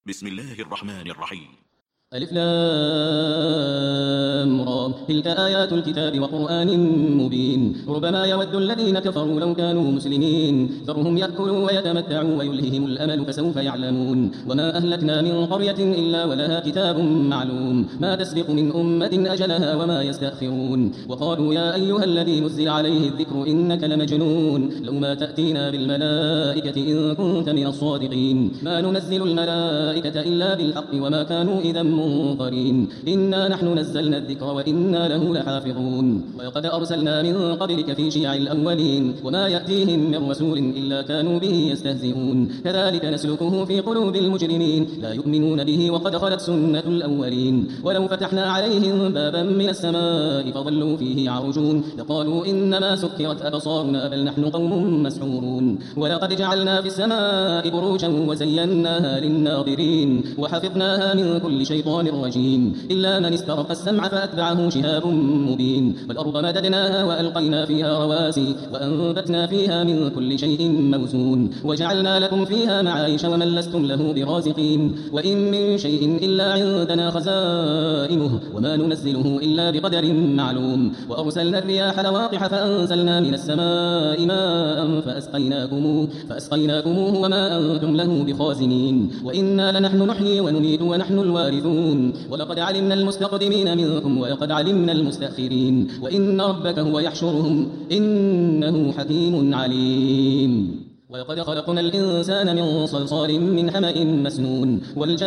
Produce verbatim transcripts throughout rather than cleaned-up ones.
بسم الله الرحمن الرحيم. ألف لام را تلك آيات الكتاب وقرآن مبين ربما يود الذين كفروا لو كانوا مسلمين ذرهم يأكلوا ويتمتعوا ويلههم الأمل فسوف يعلمون وما أهلكنا من قرية إلا ولها كتاب معلوم ما تسبق من أمة أجلها وما يستأخرون وقالوا يا أيها الذي نزل عليه الذكر إنك لمجنون لو ما تأتينا بالملائكة إن كنت من الصادقين ما ننزل الملائكة إلا بالحق وما كانوا إذا منظرين إنا نحن نزلنا الذكر وإنا له لحافظون ولقد أرسلنا من قبلك في شيع الأولين وما يأتيهم من رسول إلا كانوا به يستهزئون كذلك نسلكه في قلوب المجرمين لا يؤمنون به وقد خلت سنة الأولين ولو فتحنا عليهم بابا من السماء فظلوا فيه عرجون لقالوا إنما سكرت أبصارنا بل نحن قوم مسحورون ولقد جعلنا في السماء بروجا وزيناها للناظرين وحفظناها من كل شيطان الرجيم إلا من استرق السمع فأتبعه شهاب مبين والأرض مددناها وألقينا فيها رواسي وأنبتنا فيها من كل شيء موزون وجعلنا لكم فيها معايش ومن لستم له برازقين وإن من شيء إلا عندنا خزائنه وما ننزله إلا بقدر معلوم وأرسلنا الرياح لواقح فأنزلنا من السماء ماء فأسقيناكموه فأسقيناكموه وما أنتم له بخازنين وإنا لنحن نحيي ونميت ونحن الوارثون ولقد علمنا المستقدمين منكم ولقد علمنا المستأخرين وإن ربك هو يحشرهم إنه حكيم عليم ولقد خلقنا الإنسان من صلصال من حمأ مسنون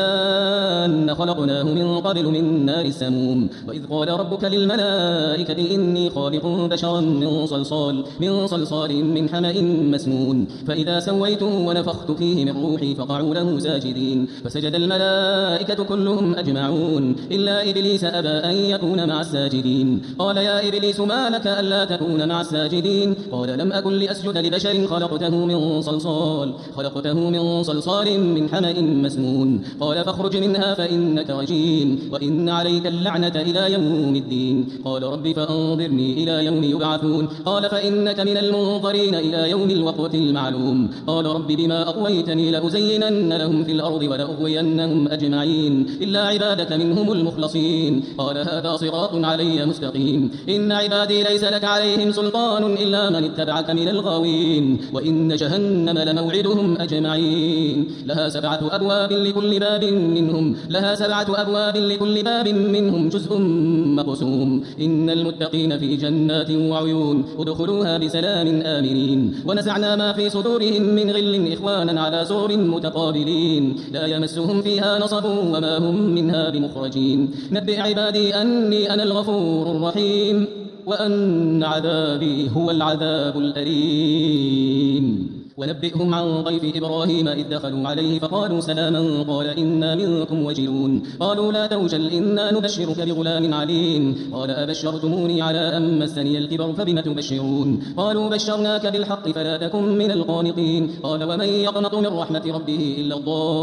والجان خلقناه من قبل من نار السموم وإذ قال ربك للملائكة إني خالق بشرا من صلصال من صلصال من حمأ مسنون فإذا سويته ونفخت فيه من روحي فقعوا له ساجدين فسجد الملائكة كلهم أجمعون إلا إبليس أبى أن يكون مع الساجدين قال يا إبليس ما لك ألا تكون مع الساجدين قال لم أكن لأسجد لبشر خلقته من صلصال خلقته من صلصال من حمأ مسنون قال فاخرج منها فإنك رجيم وإن عليك اللعنة إلى يوم الدين قال رب فأنظرني إلى يوم يبعثون قال فإنك من المنظرين إلى يوم الوقت المعلوم قال رب بما أغويتني لأزينن لهم في الأرض ولأغوينهم أجمعين إلا عبادك منهم المخلصين قال هذا صراط علي مستقيم إن عبادي ليس لك عليهم سلطان إلا من اتبعك من الغاوين وإن جهنم جهنم لموعدهم أجمعين لها سبعة أبواب لكل باب منهم لها سبعة أبواب لكل باب منهم جزء مقسوم إن المتقين في جنات وعيون ادخلوها بسلام آمنين ونزعنا ما في صدورهم من غل إخوانا على سرر متقابلين لا يمسهم فيها نصب وما هم منها بمخرجين نبئ عبادي أني أنا الغفور الرحيم وأن عذابي هو العذاب الأليم ونبئهم عن ضيف إبراهيم إذ دخلوا عليه فقالوا سلاما قال إنا منكم وجلون قالوا لا توجل إنا نبشرك بغلام عليم قال أبشرتموني على أن مسني الكبر فبم تبشرون قالوا بشرناك بالحق فلا تكن من القانطين قال ومن يقنط من رحمة ربه إلا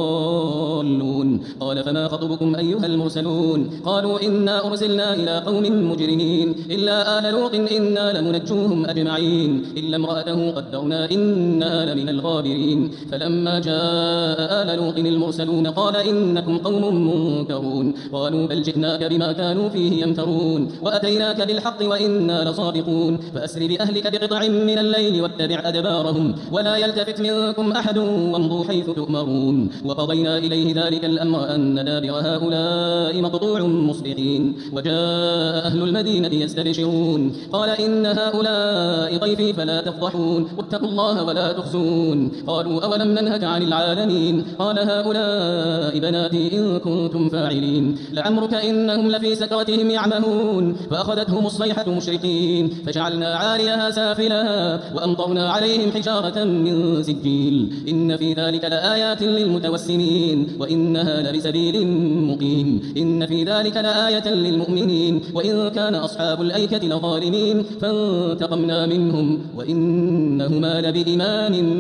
الضالون قال فما خطبكم أيها المرسلون قالوا إنا أرسلنا إلى قوم مجرمين إلا آل لوط إنا لمنجوهم أجمعين إلا امرأته قدرنا إنا من الغابرين فلما جاء آل لوط المرسلون قال إنكم قوم منكرون قالوا بل جئناك بما كانوا فيه يمترون وأتيناك بالحق وإنا لصادقون فأسر بأهلك بقطع من الليل واتبع أدبارهم ولا يلتفت منكم أحد وامضوا حيث تؤمرون وقضينا إليه ذلك الأمر أن دابر هؤلاء مقطوع مصبحين وجاء أهل المدينة يستبشرون قال إن هؤلاء ضيفي فلا تفضحون واتقوا الله ولا تخزون قالوا أولم ننهك عن العالمين قال هؤلاء بناتي إن كنتم فاعلين لعمرك إنهم لفي سكرتهم يعمهون فأخذتهم الصيحة مشرقين فجعلنا عاليها سافلها وأمطرنا عليهم حجارة من سجيل إن في ذلك لآيات للمتوسمين وإنها لبسبيل مقيم إن في ذلك لآية للمؤمنين وإن كان أصحاب الأيكة لظالمين فانتقمنا منهم وإنهما لبإمام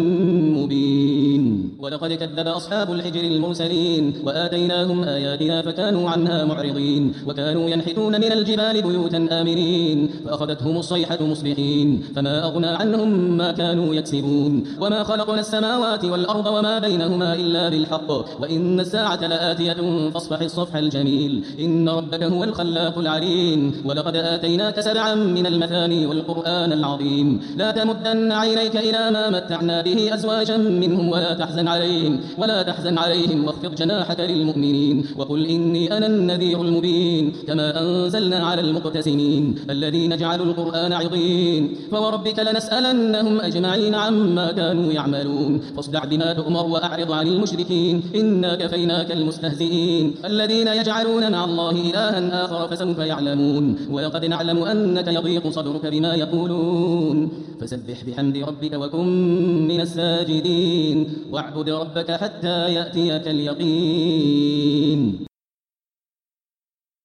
مبين ولقد كذب أصحاب الحجر المرسلين وآتيناهم آياتنا فكانوا عنها معرضين وكانوا ينحتون من الجبال بيوتا آمنين فأخذتهم الصيحة مصبحين فما أغنى عنهم ما كانوا يكسبون وما خلقنا السماوات والأرض وما بينهما إلا بالحق وإن إن الساعة لآتية فاصفح الصفح الجميل إن ربك هو الخلاق العليم ولقد آتيناك سبعا من المثاني والقرآن العظيم لا تمدن عينيك إلى ما متعنا به أزواجا منهم ولا تحزن عليهم ولا تحزن عليهم واخفض جناحك للمؤمنين وقل إني أنا النذير المبين كما أنزلنا على المقتسمين الذين جعلوا القرآن عضين فوربك لنسألنهم أجمعين عما كانوا يعملون فاصدع بما تؤمر وأعرض عن المشركين إنا كفيناك المستهزئين الذين يجعلون مع الله إلها آخر فسوف يعلمون ولقد نعلم أنك يضيق صدرك بما يقولون فسبح بحمد ربك وكن من الساجدين واعبد ربك حتى يأتيك اليقين